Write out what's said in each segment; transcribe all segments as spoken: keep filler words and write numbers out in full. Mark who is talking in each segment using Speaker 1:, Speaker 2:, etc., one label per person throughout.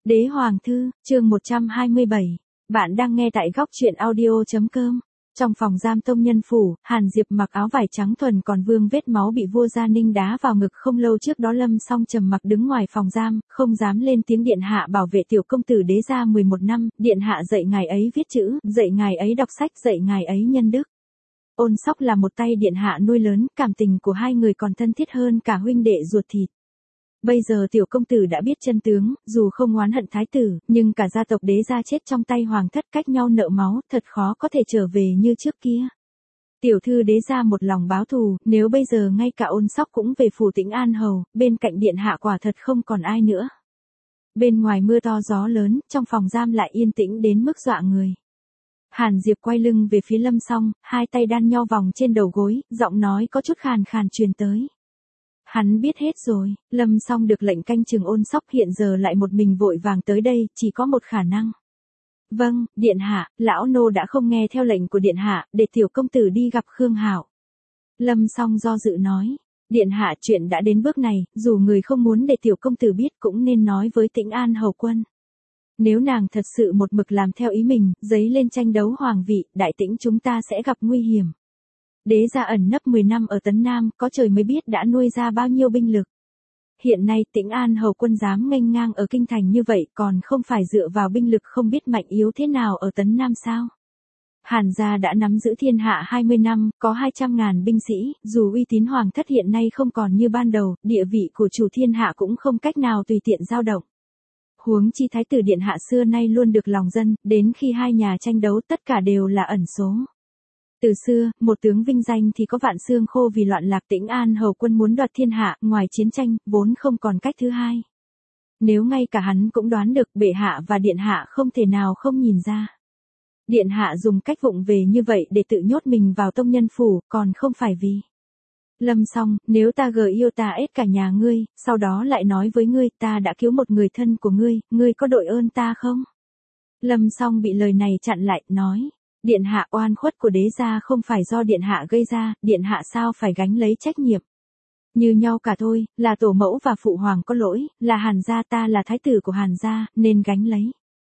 Speaker 1: Đế Hoàng Thư, chương một trăm hai mươi bảy. Bạn đang nghe tại góc truyện audio.com. Trong phòng giam Tông Nhân Phủ, Hàn Diệp mặc áo vải trắng thuần còn vương vết máu bị vua Gia Ninh đá vào ngực không lâu trước đó. Lâm Song trầm mặc đứng ngoài phòng giam, không dám lên tiếng. Điện hạ bảo vệ tiểu công tử Đế gia mười một năm, điện hạ dạy ngài ấy viết chữ, dạy ngài ấy đọc sách, dạy ngài ấy nhân đức. Ôn Sóc là một tay điện hạ nuôi lớn, cảm tình của hai người còn thân thiết hơn cả huynh đệ ruột thịt. Bây giờ tiểu công tử đã biết chân tướng, dù không oán hận thái tử, nhưng cả gia tộc Đế gia chết trong tay hoàng thất, cách nhau nợ máu, thật khó có thể trở về như trước kia. Tiểu thư Đế gia một lòng báo thù, nếu bây giờ ngay cả Ôn Sóc cũng về phủ Tĩnh An hầu, bên cạnh điện hạ quả thật không còn ai nữa. Bên ngoài mưa to gió lớn, trong phòng giam lại yên tĩnh đến mức dọa người. Hàn Diệp quay lưng về phía Lâm Song, hai tay đan nho vòng trên đầu gối, giọng nói có chút khàn khàn truyền tới. Hắn biết hết rồi. Lâm Song được lệnh canh chừng Ôn Sóc, hiện giờ lại một mình vội vàng tới đây, chỉ có một khả năng. Vâng, điện hạ, lão nô đã không nghe theo lệnh của điện hạ, để tiểu công tử đi gặp Khương Hạo. Lâm Song do dự nói, điện hạ, chuyện đã đến bước này, dù người không muốn để tiểu công tử biết cũng nên nói với Tĩnh An hầu quân. Nếu nàng thật sự một mực làm theo ý mình, dấy lên tranh đấu hoàng vị, đại Tĩnh chúng ta sẽ gặp nguy hiểm. Đế gia ẩn nấp mười năm ở Tấn Nam, có trời mới biết đã nuôi ra bao nhiêu binh lực. Hiện nay Tĩnh An hầu quân dám nghênh ngang ở kinh thành như vậy, còn không phải dựa vào binh lực không biết mạnh yếu thế nào ở Tấn Nam sao? Hàn gia đã nắm giữ thiên hạ hai mươi năm, có hai trăm ngàn binh sĩ, dù uy tín hoàng thất hiện nay không còn như ban đầu, địa vị của chủ thiên hạ cũng không cách nào tùy tiện dao động. Huống chi thái tử điện hạ xưa nay luôn được lòng dân, đến khi hai nhà tranh đấu tất cả đều là ẩn số. Từ xưa, một tướng vinh danh thì có vạn xương khô, vì loạn lạc Tĩnh An hầu quân muốn đoạt thiên hạ, ngoài chiến tranh, vốn không còn cách thứ hai. Nếu ngay cả hắn cũng đoán được, bệ hạ và điện hạ không thể nào không nhìn ra. Điện hạ dùng cách vụng về như vậy để tự nhốt mình vào Tông Nhân Phủ, còn không phải vì. Lâm Song, nếu ta gờ yêu ta ết cả nhà ngươi, sau đó lại nói với ngươi ta đã cứu một người thân của ngươi, ngươi có đội ơn ta không? Lâm Song bị lời này chặn lại, nói. Điện hạ, oan khuất của Đế gia không phải do điện hạ gây ra, điện hạ sao phải gánh lấy trách nhiệm. Như nhau cả thôi, là tổ mẫu và phụ hoàng có lỗi, là Hàn gia, ta là thái tử của Hàn gia, nên gánh lấy.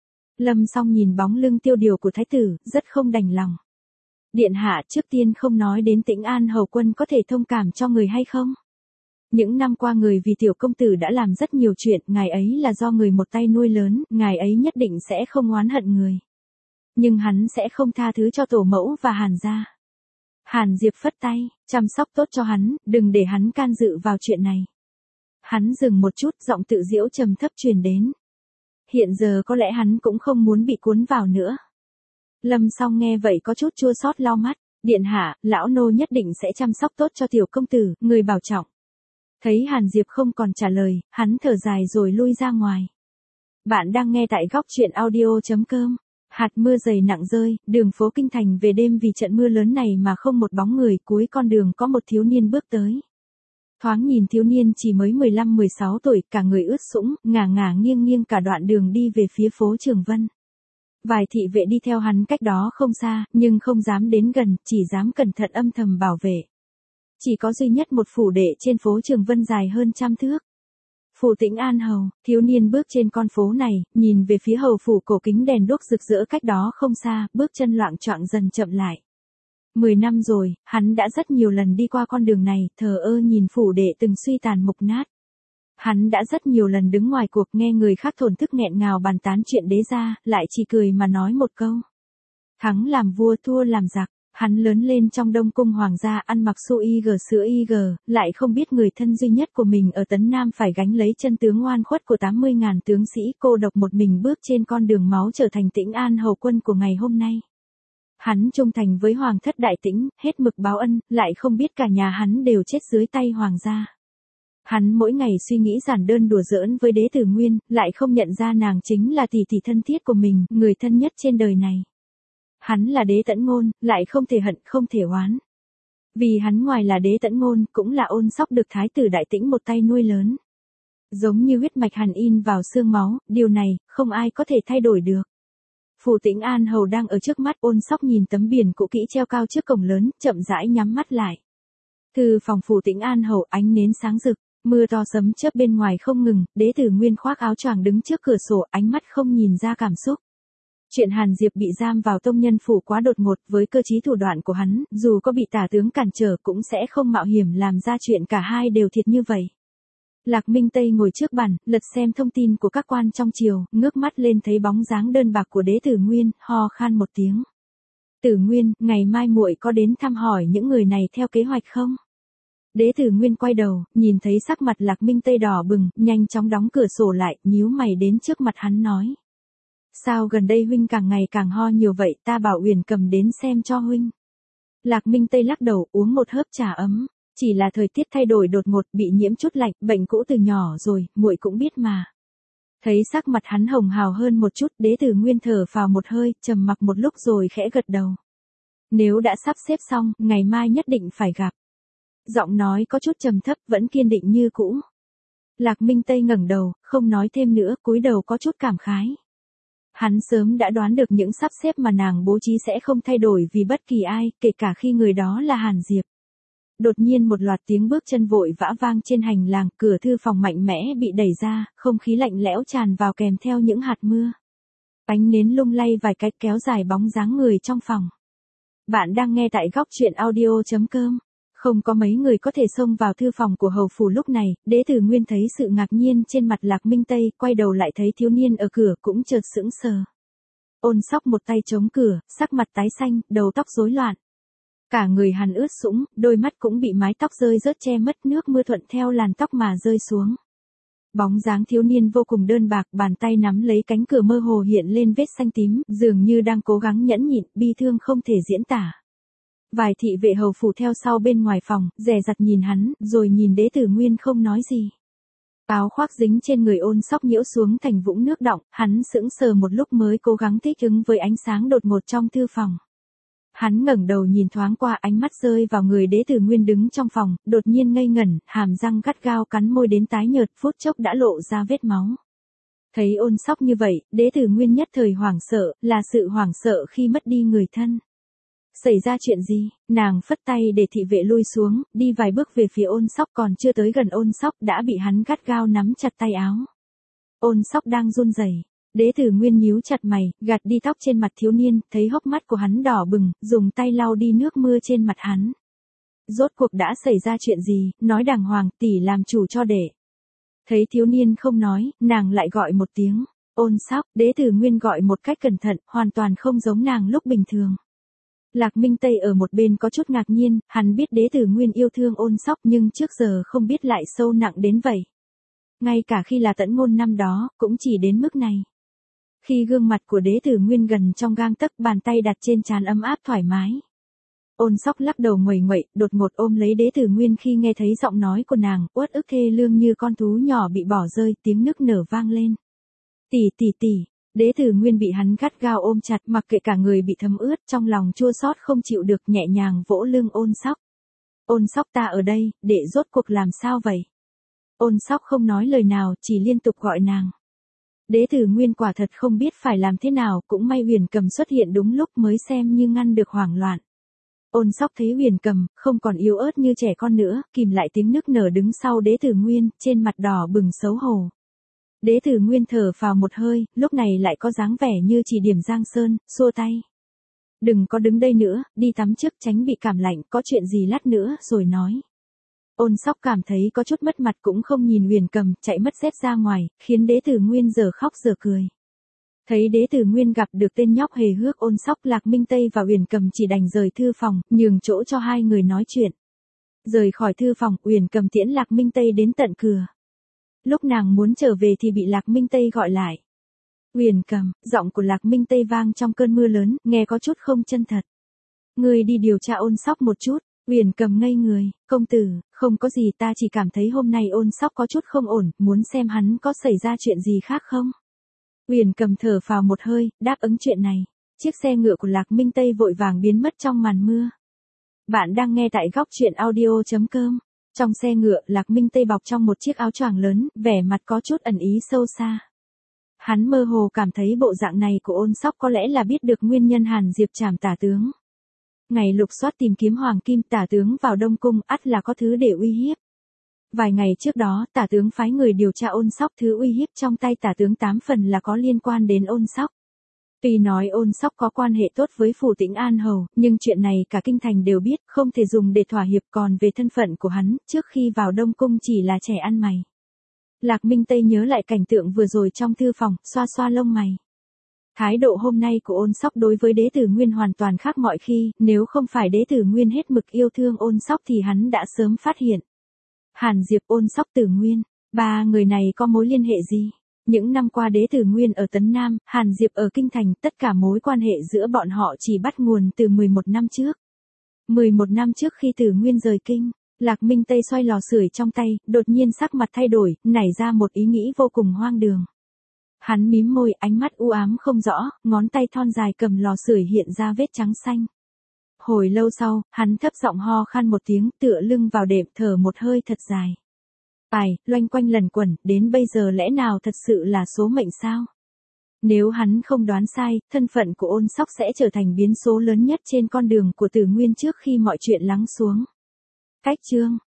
Speaker 1: Lâm Song nhìn bóng lưng tiêu điều của thái tử, rất không đành lòng. Điện hạ, trước tiên không nói đến Tĩnh An hầu quân có thể thông cảm cho người hay không? Những năm qua người vì tiểu công tử đã làm rất nhiều chuyện, ngài ấy là do người một tay nuôi lớn, ngài ấy nhất định sẽ không oán hận người. Nhưng hắn sẽ không tha thứ cho tổ mẫu và Hàn gia. Hàn Diệp phất tay, chăm sóc tốt cho hắn, đừng để hắn can dự vào chuyện này. Hắn dừng một chút, giọng tự giễu trầm thấp truyền đến. Hiện giờ có lẽ hắn cũng không muốn bị cuốn vào nữa. Lâm Song nghe vậy có chút chua xót lau mắt. Điện hạ, lão nô nhất định sẽ chăm sóc tốt cho tiểu công tử, người bảo trọng. Thấy Hàn Diệp không còn trả lời, hắn thở dài rồi lui ra ngoài. Bạn đang nghe tại góc truyện audio.com. Hạt mưa dày nặng rơi, đường phố kinh thành về đêm vì trận mưa lớn này mà không một bóng người, cuối con đường có một thiếu niên bước tới. Thoáng nhìn thiếu niên chỉ mới mười lăm mười sáu tuổi, cả người ướt sũng, ngả ngả nghiêng nghiêng cả đoạn đường đi về phía phố Trường Vân. Vài thị vệ đi theo hắn cách đó không xa, nhưng không dám đến gần, chỉ dám cẩn thận âm thầm bảo vệ. Chỉ có duy nhất một phủ đệ trên phố Trường Vân dài hơn trăm thước. Phủ Tĩnh An hầu, thiếu niên bước trên con phố này, nhìn về phía hầu phủ cổ kính đèn đuốc rực rỡ cách đó không xa, bước chân loạng choạng dần chậm lại. Mười năm rồi, hắn đã rất nhiều lần đi qua con đường này, thờ ơ nhìn phủ đệ từng suy tàn mục nát. Hắn đã rất nhiều lần đứng ngoài cuộc nghe người khác thổn thức nghẹn ngào bàn tán chuyện Đế gia, lại chỉ cười mà nói một câu. Thắng làm vua, thua làm giặc. Hắn lớn lên trong Đông cung hoàng gia, ăn mặc su y gờ sữa y gờ, lại không biết người thân duy nhất của mình ở Tấn Nam phải gánh lấy chân tướng oan khuất của tám mươi ngàn tướng sĩ, cô độc một mình bước trên con đường máu trở thành Tĩnh An hầu quân của ngày hôm nay. Hắn trung thành với hoàng thất đại Tĩnh, hết mực báo ân, lại không biết cả nhà hắn đều chết dưới tay hoàng gia. Hắn mỗi ngày suy nghĩ giản đơn đùa giỡn với Đế Tử Nguyên, lại không nhận ra nàng chính là tỷ tỷ thân thiết của mình, người thân nhất trên đời này. Hắn là Đế Tẫn Ngôn, lại không thể hận, không thể oán. Vì hắn ngoài là Đế Tẫn Ngôn, cũng là Ôn Sóc được thái tử đại Tĩnh một tay nuôi lớn. Giống như huyết mạch Hàn in vào xương máu, điều này, không ai có thể thay đổi được. Phủ Tĩnh An hầu đang ở trước mắt, Ôn Sóc nhìn tấm biển cũ kỹ treo cao trước cổng lớn, chậm rãi nhắm mắt lại. Từ phòng phủ Tĩnh An hầu, ánh nến sáng rực. Mưa to sấm chớp bên ngoài không ngừng, Đế Tử Nguyên khoác áo choàng đứng trước cửa sổ, ánh mắt không nhìn ra cảm xúc. Chuyện Hàn Diệp bị giam vào tông nhân phủ quá đột ngột, với cơ trí thủ đoạn của hắn, dù có bị tả tướng cản trở cũng sẽ không mạo hiểm làm ra chuyện cả hai đều thiệt như vậy. Lạc Minh Tây ngồi trước bàn, lật xem thông tin của các quan trong triều, ngước mắt lên thấy bóng dáng đơn bạc của Đế Tử Nguyên, ho khan một tiếng. Tử Nguyên, ngày mai muội có đến thăm hỏi những người này theo kế hoạch không? Đế Tử Nguyên quay đầu, nhìn thấy sắc mặt Lạc Minh Tây đỏ bừng, nhanh chóng đóng cửa sổ lại, nhíu mày đến trước mặt hắn nói. Sao gần đây huynh càng ngày càng ho nhiều vậy, ta bảo Uyển Cầm đến xem cho huynh. Lạc Minh Tây lắc đầu, uống một hớp trà ấm. Chỉ là thời tiết thay đổi đột ngột, bị nhiễm chút lạnh, bệnh cũ từ nhỏ rồi, muội cũng biết mà. Thấy sắc mặt hắn hồng hào hơn một chút, Đế Tử Nguyên thở phào một hơi, trầm mặc một lúc rồi khẽ gật đầu. Nếu đã sắp xếp xong, ngày mai nhất định phải gặp. Giọng nói có chút trầm thấp, vẫn kiên định như cũ. Lạc Minh Tây ngẩng đầu, không nói thêm nữa, cúi đầu có chút cảm khái. Hắn sớm đã đoán được những sắp xếp mà nàng bố trí sẽ không thay đổi vì bất kỳ ai, kể cả khi người đó là Hàn Diệp. Đột nhiên một loạt tiếng bước chân vội vã vang trên hành lang, cửa thư phòng mạnh mẽ bị đẩy ra, không khí lạnh lẽo tràn vào kèm theo những hạt mưa. Ánh nến lung lay vài cách kéo dài bóng dáng người trong phòng. Bạn đang nghe tại góc truyện audio chấm com. Không có mấy người có thể xông vào thư phòng của hầu phủ lúc này, Đế Tử Nguyên thấy sự ngạc nhiên trên mặt Lạc Minh Tây, quay đầu lại thấy thiếu niên ở cửa cũng chợt sững sờ. Ôn Sóc một tay chống cửa, sắc mặt tái xanh, đầu tóc rối loạn. Cả người hắn ướt sũng, đôi mắt cũng bị mái tóc rơi rớt che mất, nước mưa thuận theo làn tóc mà rơi xuống. Bóng dáng thiếu niên vô cùng đơn bạc, bàn tay nắm lấy cánh cửa mơ hồ hiện lên vết xanh tím, dường như đang cố gắng nhẫn nhịn, bi thương không thể diễn tả. Vài thị vệ hầu phủ theo sau bên ngoài phòng, dè dặt nhìn hắn, rồi nhìn Đế Tử Nguyên không nói gì. Áo khoác dính trên người Ôn Sóc nhiễu xuống thành vũng nước đọng, hắn sững sờ một lúc mới cố gắng thích ứng với ánh sáng đột ngột trong thư phòng. Hắn ngẩng đầu nhìn thoáng qua, ánh mắt rơi vào người Đế Tử Nguyên đứng trong phòng, đột nhiên ngây ngẩn, hàm răng gắt gao cắn môi đến tái nhợt, phút chốc đã lộ ra vết máu. Thấy Ôn Sóc như vậy, Đế Tử Nguyên nhất thời hoảng sợ, là sự hoảng sợ khi mất đi người thân. Xảy ra chuyện gì? Nàng phất tay để thị vệ lui xuống, đi vài bước về phía Ôn Sóc, còn chưa tới gần Ôn Sóc đã bị hắn gắt gao nắm chặt tay áo. Ôn Sóc đang run rẩy. Đế Tử Nguyên nhíu chặt mày, gạt đi tóc trên mặt thiếu niên, thấy hốc mắt của hắn đỏ bừng, dùng tay lau đi nước mưa trên mặt hắn. Rốt cuộc đã xảy ra chuyện gì, nói đàng hoàng, tỷ làm chủ cho đệ. Thấy thiếu niên không nói, nàng lại gọi một tiếng. Ôn Sóc. Đế Tử Nguyên gọi một cách cẩn thận, hoàn toàn không giống nàng lúc bình thường. Lạc Minh Tây ở một bên có chút ngạc nhiên, hắn biết Đế Tử Nguyên yêu thương Ôn Sóc nhưng trước giờ không biết lại sâu nặng đến vậy. Ngay cả khi là Tẫn Ngôn năm đó, cũng chỉ đến mức này. Khi gương mặt của Đế Tử Nguyên gần trong gang tấc, bàn tay đặt trên trán ấm áp thoải mái. Ôn Sóc lắc đầu nguầy nguậy, đột ngột ôm lấy Đế Tử Nguyên khi nghe thấy giọng nói của nàng, uất ức thê lương như con thú nhỏ bị bỏ rơi, tiếng nức nở vang lên. Tỷ tỷ tỷ. Đế Tử Nguyên bị hắn gắt gao ôm chặt, mặc kệ cả người bị thấm ướt, trong lòng chua xót không chịu được, nhẹ nhàng vỗ lưng Ôn Sóc. Ôn Sóc, ta ở đây, đệ rốt cuộc làm sao vậy? Ôn Sóc không nói lời nào, chỉ liên tục gọi nàng. Đế Tử Nguyên quả thật không biết phải làm thế nào, cũng may Huyền Cầm xuất hiện đúng lúc mới xem như ngăn được hoảng loạn. Ôn Sóc thấy Huyền Cầm không còn yếu ớt như trẻ con nữa, kìm lại tiếng nức nở đứng sau Đế Tử Nguyên, trên mặt đỏ bừng xấu hổ. Đế Tử Nguyên thở phào một hơi, lúc này lại có dáng vẻ như chỉ điểm Giang Sơn, xua tay. Đừng có đứng đây nữa, đi tắm trước tránh bị cảm lạnh, có chuyện gì lát nữa rồi nói. Ôn Sóc cảm thấy có chút mất mặt cũng không nhìn Huyền Cầm, chạy mất dép ra ngoài, khiến Đế Tử Nguyên giờ khóc giờ cười. Thấy Đế Tử Nguyên gặp được tên nhóc hề hước Ôn Sóc, Lạc Minh Tây và Huyền Cầm chỉ đành rời thư phòng, nhường chỗ cho hai người nói chuyện. Rời khỏi thư phòng, Huyền Cầm tiễn Lạc Minh Tây đến tận cửa. Lúc nàng muốn trở về thì bị Lạc Minh Tây gọi lại. Huyền Cầm, giọng của Lạc Minh Tây vang trong cơn mưa lớn, nghe có chút không chân thật. Ngươi đi điều tra Ôn Sóc một chút. Huyền Cầm ngây người, công tử, không có gì, ta chỉ cảm thấy hôm nay Ôn Sóc có chút không ổn, muốn xem hắn có xảy ra chuyện gì khác không. Huyền Cầm thở phào một hơi, đáp ứng chuyện này. Chiếc xe ngựa của Lạc Minh Tây vội vàng biến mất trong màn mưa. Bạn đang nghe tại góc truyện audio chấm com. Trong xe ngựa, Lạc Minh Tây bọc trong một chiếc áo choàng lớn, vẻ mặt có chút ẩn ý sâu xa. Hắn mơ hồ cảm thấy bộ dạng này của Ôn Sóc có lẽ là biết được nguyên nhân Hàn Diệp trảm tả tướng. Ngày lục soát tìm kiếm hoàng kim, tả tướng vào Đông Cung, ắt là có thứ để uy hiếp. Vài ngày trước đó, tả tướng phái người điều tra Ôn Sóc, thứ uy hiếp trong tay tả tướng tám phần là có liên quan đến Ôn Sóc. Tuy nói Ôn Sóc có quan hệ tốt với Phủ Tĩnh An Hầu, nhưng chuyện này cả kinh thành đều biết, không thể dùng để thỏa hiệp. Còn về thân phận của hắn, trước khi vào Đông Cung chỉ là trẻ ăn mày. Lạc Minh Tây nhớ lại cảnh tượng vừa rồi trong thư phòng, xoa xoa lông mày. Thái độ hôm nay của Ôn Sóc đối với Đế Tử Nguyên hoàn toàn khác mọi khi, nếu không phải Đế Tử Nguyên hết mực yêu thương Ôn Sóc thì hắn đã sớm phát hiện. Hàn Diệp, Ôn Sóc, Tử Nguyên, ba người này có mối liên hệ gì? Những năm qua Đế Tử Nguyên ở Tấn Nam, Hàn Diệp ở Kinh Thành, tất cả mối quan hệ giữa bọn họ chỉ bắt nguồn từ mười một năm trước. mười một năm trước khi Tử Nguyên rời kinh, Lạc Minh Tây xoay lò sưởi trong tay, đột nhiên sắc mặt thay đổi, nảy ra một ý nghĩ vô cùng hoang đường. Hắn mím môi, ánh mắt u ám không rõ, ngón tay thon dài cầm lò sưởi hiện ra vết trắng xanh. Hồi lâu sau, hắn thấp giọng ho khan một tiếng, tựa lưng vào đệm thở một hơi thật dài. Tài, loanh quanh lần quẩn, đến bây giờ lẽ nào thật sự là số mệnh sao? Nếu hắn không đoán sai, thân phận của Ôn Sóc sẽ trở thành biến số lớn nhất trên con đường của Tử Nguyên trước khi mọi chuyện lắng xuống. Cách chương